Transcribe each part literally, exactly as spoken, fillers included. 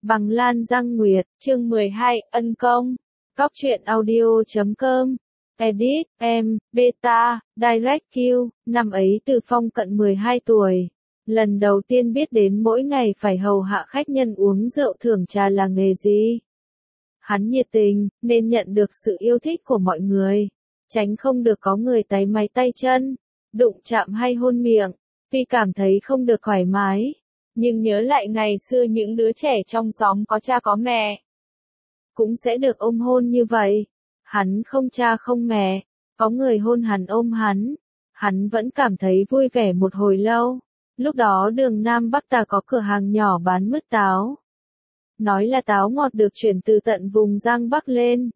Bằng Lan Giang Nguyệt, chương mười hai, ân công. Góc truyện audio chấm com. Edit, em, Beta, Direct Q. Năm ấy Từ Phong cận mười hai tuổi. Lần đầu tiên biết đến mỗi ngày phải hầu hạ khách nhân uống rượu thưởng trà là nghề gì. Hắn nhiệt tình, nên nhận được sự yêu thích của mọi người. Tránh không được có người táy máy tay chân, đụng chạm hay hôn miệng, vì cảm thấy không được thoải mái. Nhưng nhớ lại ngày xưa những đứa trẻ trong xóm có cha có mẹ, cũng sẽ được ôm hôn như vậy. Hắn không cha không mẹ, có người hôn hắn ôm hắn. Hắn vẫn cảm thấy vui vẻ một hồi lâu. Lúc đó đường Nam Bắc ta có cửa hàng nhỏ bán mứt táo. Nói là táo ngọt được chuyển từ tận vùng Giang Bắc lên.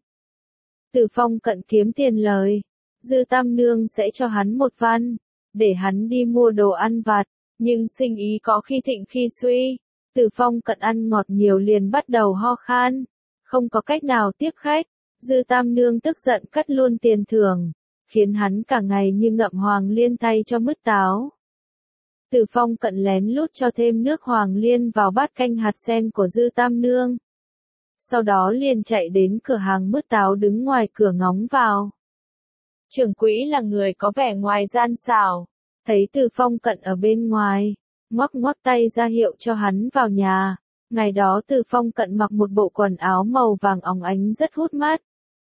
Từ Phong cận kiếm tiền lời. Dư Tam Nương sẽ cho hắn một văn, để hắn đi mua đồ ăn vặt. Nhưng sinh ý có khi thịnh khi suy. Từ Phong cận ăn ngọt nhiều liền bắt đầu ho khan. Không có cách nào tiếp khách. Dư Tam Nương tức giận cắt luôn tiền thưởng, khiến hắn cả ngày như ngậm hoàng liên thay cho mứt táo. Từ Phong cận lén lút cho thêm nước hoàng liên vào bát canh hạt sen của Dư Tam Nương. Sau đó liền chạy đến cửa hàng mứt táo đứng ngoài cửa ngóng vào. Trưởng quỹ là người có vẻ ngoài gian xảo. Thấy Từ Phong cận ở bên ngoài, ngoắc ngoắc tay ra hiệu cho hắn vào nhà. Ngày đó Từ Phong cận mặc một bộ quần áo màu vàng óng ánh rất hút mắt.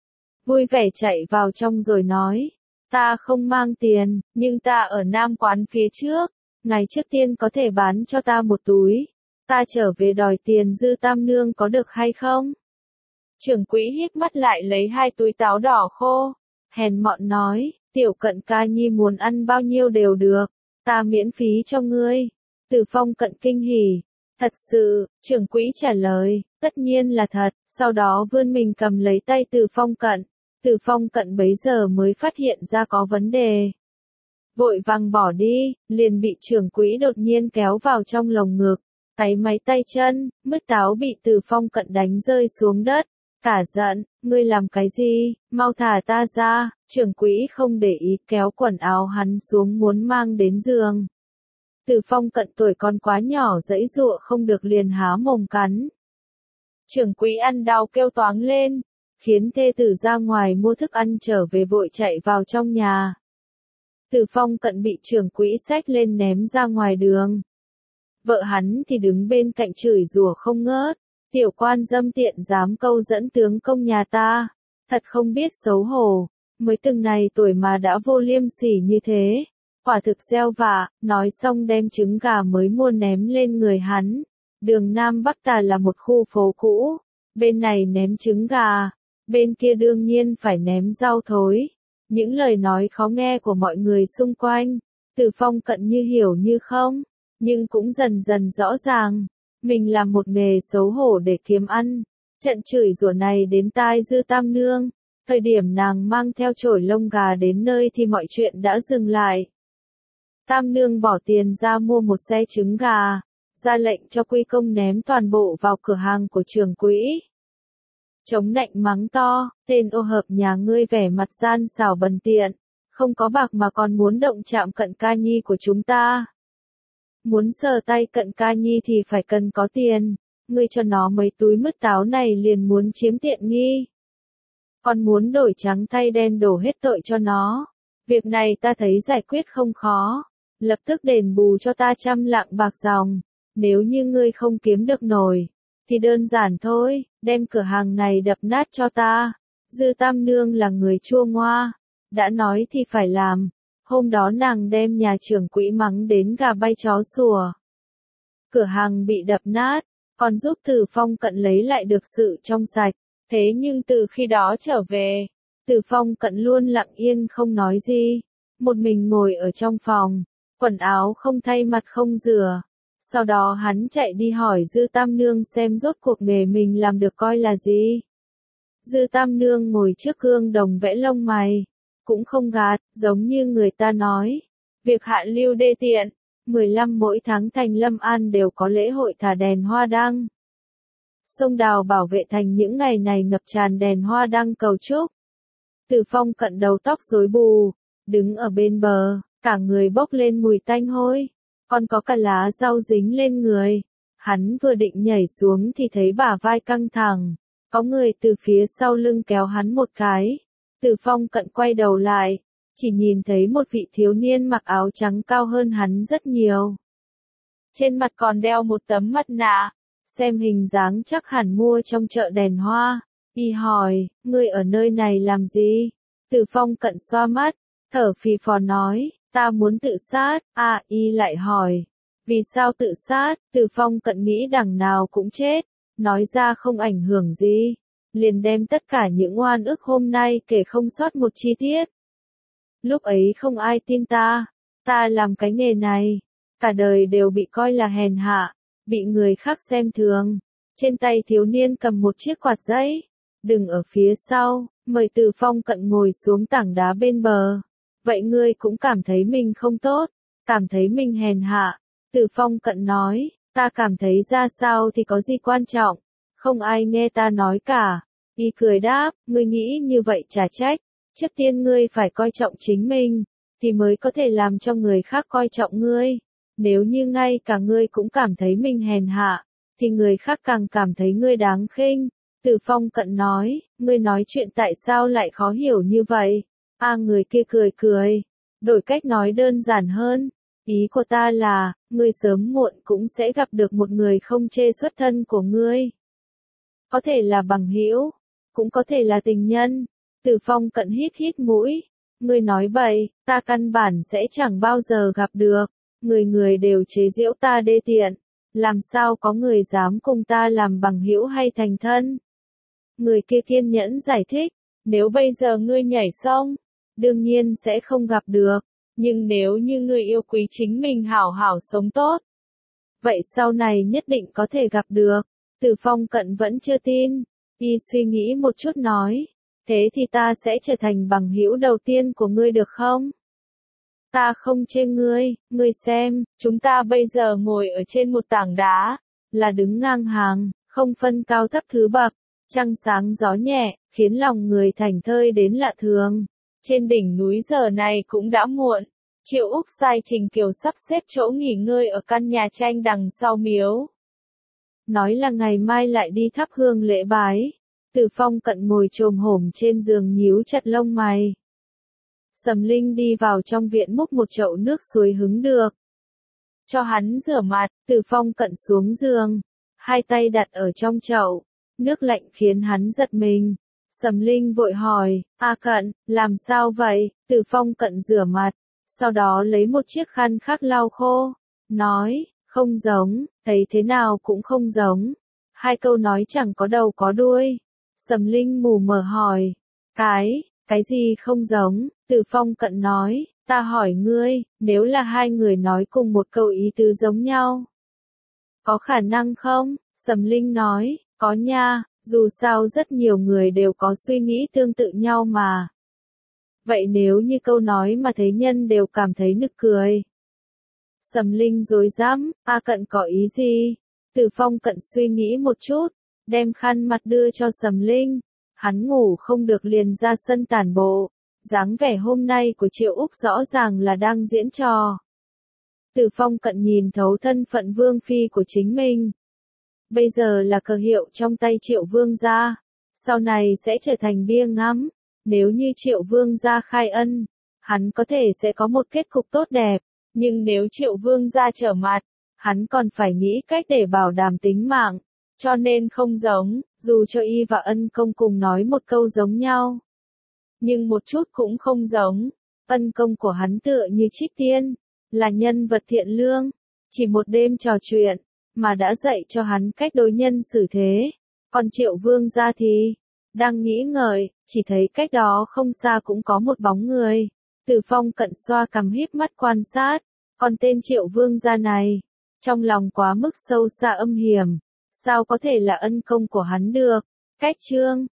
Vui vẻ chạy vào trong rồi nói, ta không mang tiền, nhưng ta ở Nam quán phía trước, ngày trước tiên có thể bán cho ta một túi, ta trở về đòi tiền Dư Tam Nương có được hay không? Trưởng quỹ híp mắt lại lấy hai túi táo đỏ khô, hèn mọn nói, tiểu cận ca nhi muốn ăn bao nhiêu đều được, ta miễn phí cho ngươi. Từ Phong cận kinh hỉ. Thật sự, trưởng quỹ trả lời, tất nhiên là thật, sau đó vươn mình cầm lấy tay Từ Phong cận. Từ Phong cận bấy giờ mới phát hiện ra có vấn đề. Vội vàng bỏ đi, liền bị trưởng quỹ đột nhiên kéo vào trong lồng ngực, táy máy tay chân, mứt táo bị Từ Phong cận đánh rơi xuống đất. Cả giận, ngươi làm cái gì, mau thả ta ra, trưởng quỹ không để ý kéo quần áo hắn xuống muốn mang đến giường. Từ Phong cận tuổi còn quá nhỏ giãy giụa không được liền há mồm cắn. Trưởng quỹ ăn đau kêu toáng lên, khiến thê tử ra ngoài mua thức ăn trở về vội chạy vào trong nhà. Từ Phong cận bị trưởng quỹ xách lên ném ra ngoài đường. Vợ hắn thì đứng bên cạnh chửi rủa không ngớt, tiểu quan dâm tiện dám câu dẫn tướng công nhà ta, thật không biết xấu hổ, mới từng này tuổi mà đã vô liêm sỉ như thế. Quả thực gieo vạ, nói xong đem trứng gà mới mua ném lên người hắn. Đường Nam Bắc ta là một khu phố cũ, bên này ném trứng gà, bên kia đương nhiên phải ném rau thối. Những lời nói khó nghe của mọi người xung quanh, Từ Phong cận như hiểu như không, nhưng cũng dần dần rõ ràng, mình làm một nghề xấu hổ để kiếm ăn. Trận chửi rủa này đến tai Dư Tam Nương, thời điểm nàng mang theo chổi lông gà đến nơi thì mọi chuyện đã dừng lại. Tam Nương bỏ tiền ra mua một xe trứng gà, ra lệnh cho quy công ném toàn bộ vào cửa hàng của trưởng quỹ. Chống nạnh mắng to, tên ô hợp nhà ngươi vẻ mặt gian xảo bần tiện, không có bạc mà còn muốn động chạm cận ca nhi của chúng ta. Muốn sờ tay cận ca nhi thì phải cần có tiền, ngươi cho nó mấy túi mứt táo này liền muốn chiếm tiện nghi. Còn muốn đổi trắng thay đen đổ hết tội cho nó. Việc này ta thấy giải quyết không khó. Lập tức đền bù cho ta trăm lạng bạc dòng. Nếu như ngươi không kiếm được nổi, thì đơn giản thôi, đem cửa hàng này đập nát cho ta. Dư Tam Nương là người chua ngoa, đã nói thì phải làm. Hôm đó nàng đem nhà trưởng quỹ mắng đến gà bay chó sủa. Cửa hàng bị đập nát, còn giúp Từ Phong cận lấy lại được sự trong sạch. Thế nhưng từ khi đó trở về, Từ Phong cận luôn lặng yên không nói gì. Một mình ngồi ở trong phòng, quần áo không thay mặt không rửa. Sau đó hắn chạy đi hỏi Dư Tam Nương xem rốt cuộc nghề mình làm được coi là gì. Dư Tam Nương ngồi trước gương đồng vẽ lông mày, cũng không gạt, giống như người ta nói. Việc hạ lưu đê tiện, mười lăm mỗi tháng thành Lâm An đều có lễ hội thả đèn hoa đăng. Sông Đào Bảo Vệ Thành những ngày này ngập tràn đèn hoa đăng cầu chúc. Từ Phong cận đầu tóc rối bù, đứng ở bên bờ, cả người bốc lên mùi tanh hôi, còn có cả lá rau dính lên người. Hắn vừa định nhảy xuống thì thấy bả vai căng thẳng, có người từ phía sau lưng kéo hắn một cái. Từ Phong Cận quay đầu lại, chỉ nhìn thấy một vị thiếu niên mặc áo trắng cao hơn hắn rất nhiều. Trên mặt còn đeo một tấm mặt nạ, xem hình dáng chắc hẳn mua trong chợ đèn hoa. Y hỏi, ngươi ở nơi này làm gì? Từ Phong Cận xoa mắt, thở phì phò nói, ta muốn tự sát. À, Y lại hỏi, vì sao tự sát? Từ Phong Cận nghĩ đằng nào cũng chết, nói ra không ảnh hưởng gì, liền đem tất cả những oan ức hôm nay kể không sót một chi tiết. Lúc ấy không ai tin ta, ta làm cái nghề này, cả đời đều bị coi là hèn hạ, bị người khác xem thường. Trên tay thiếu niên cầm một chiếc quạt giấy, đừng ở phía sau, mời Từ Phong Cận ngồi xuống tảng đá bên bờ. Vậy ngươi cũng cảm thấy mình không tốt, cảm thấy mình hèn hạ. Từ Phong Cận nói, ta cảm thấy ra sao thì có gì quan trọng, không ai nghe ta nói cả. Y cười đáp, ngươi nghĩ như vậy chả trách, trước tiên ngươi phải coi trọng chính mình, thì mới có thể làm cho người khác coi trọng ngươi. Nếu như ngay cả ngươi cũng cảm thấy mình hèn hạ, thì người khác càng cảm thấy ngươi đáng khinh. Từ Phong Cận nói, ngươi nói chuyện tại sao lại khó hiểu như vậy? A người kia cười cười, đổi cách nói đơn giản hơn. Ý của ta là, ngươi sớm muộn cũng sẽ gặp được một người không chê xuất thân của ngươi. Có thể là bằng hữu, cũng có thể là tình nhân. Từ Phong Cận hít hít mũi, ngươi nói bậy, ta căn bản sẽ chẳng bao giờ gặp được. Người người đều chế giễu ta đê tiện, làm sao có người dám cùng ta làm bằng hữu hay thành thân? Người kia kiên nhẫn giải thích, nếu bây giờ ngươi nhảy xong, đương nhiên sẽ không gặp được, nhưng nếu như ngươi yêu quý chính mình hảo hảo sống tốt, vậy sau này nhất định có thể gặp được. Từ Phong Cận vẫn chưa tin, Y suy nghĩ một chút nói, thế thì ta sẽ trở thành bằng hữu đầu tiên của ngươi được không? Ta không chê ngươi, ngươi xem, chúng ta bây giờ ngồi ở trên một tảng đá, là đứng ngang hàng, không phân cao thấp thứ bậc, trăng sáng gió nhẹ, khiến lòng người thảnh thơi đến lạ thường. Trên đỉnh núi giờ này cũng đã muộn, Triệu Úc sai Trình Kiều sắp xếp chỗ nghỉ ngơi ở căn nhà tranh đằng sau miếu. Nói là ngày mai lại đi thắp hương lễ bái. Từ Phong Cận ngồi chồm hổm trên giường nhíu chặt lông mày. Sầm Linh đi vào trong viện múc một chậu nước suối hứng được, cho hắn rửa mặt. Từ Phong Cận xuống giường, hai tay đặt ở trong chậu, nước lạnh khiến hắn giật mình. Sầm Linh vội hỏi, A Cận, làm sao vậy? Từ Phong Cận rửa mặt, sau đó lấy một chiếc khăn khác lau khô, nói, không giống, thấy thế nào cũng không giống. Hai câu nói chẳng có đầu có đuôi. Sầm Linh mù mờ hỏi, cái, cái gì không giống? Từ Phong Cận nói, ta hỏi ngươi, nếu là hai người nói cùng một câu ý tứ giống nhau, có khả năng không? Sầm Linh nói, có nha, dù sao rất nhiều người đều có suy nghĩ tương tự nhau mà. Vậy nếu như câu nói mà thế nhân đều cảm thấy nực cười? Sầm Linh rối rắm, A Cận có ý gì? Từ Phong Cận suy nghĩ một chút, đem khăn mặt đưa cho Sầm Linh. Hắn ngủ không được liền ra sân tản bộ. Dáng vẻ hôm nay của Triệu Úc rõ ràng là đang diễn trò. Từ Phong Cận nhìn thấu thân phận vương phi của chính mình. Bây giờ là cờ hiệu trong tay Triệu Vương gia, sau này sẽ trở thành bia ngắm. Nếu như Triệu Vương gia khai ân, hắn có thể sẽ có một kết cục tốt đẹp, nhưng nếu Triệu Vương gia trở mặt, hắn còn phải nghĩ cách để bảo đảm tính mạng, cho nên không giống, dù cho Y và Ân Công cùng nói một câu giống nhau, nhưng một chút cũng không giống. Ân Công của hắn tựa như Trích Tiên, là nhân vật thiện lương, chỉ một đêm trò chuyện mà đã dạy cho hắn cách đối nhân xử thế. Còn Triệu Vương gia thì đang nghĩ ngợi, chỉ thấy cách đó không xa cũng có một bóng người. Từ Phong Cận xoa cằm híp mắt quan sát, còn tên Triệu Vương gia này, trong lòng quá mức sâu xa âm hiểm, sao có thể là ân công của hắn được? Cách chương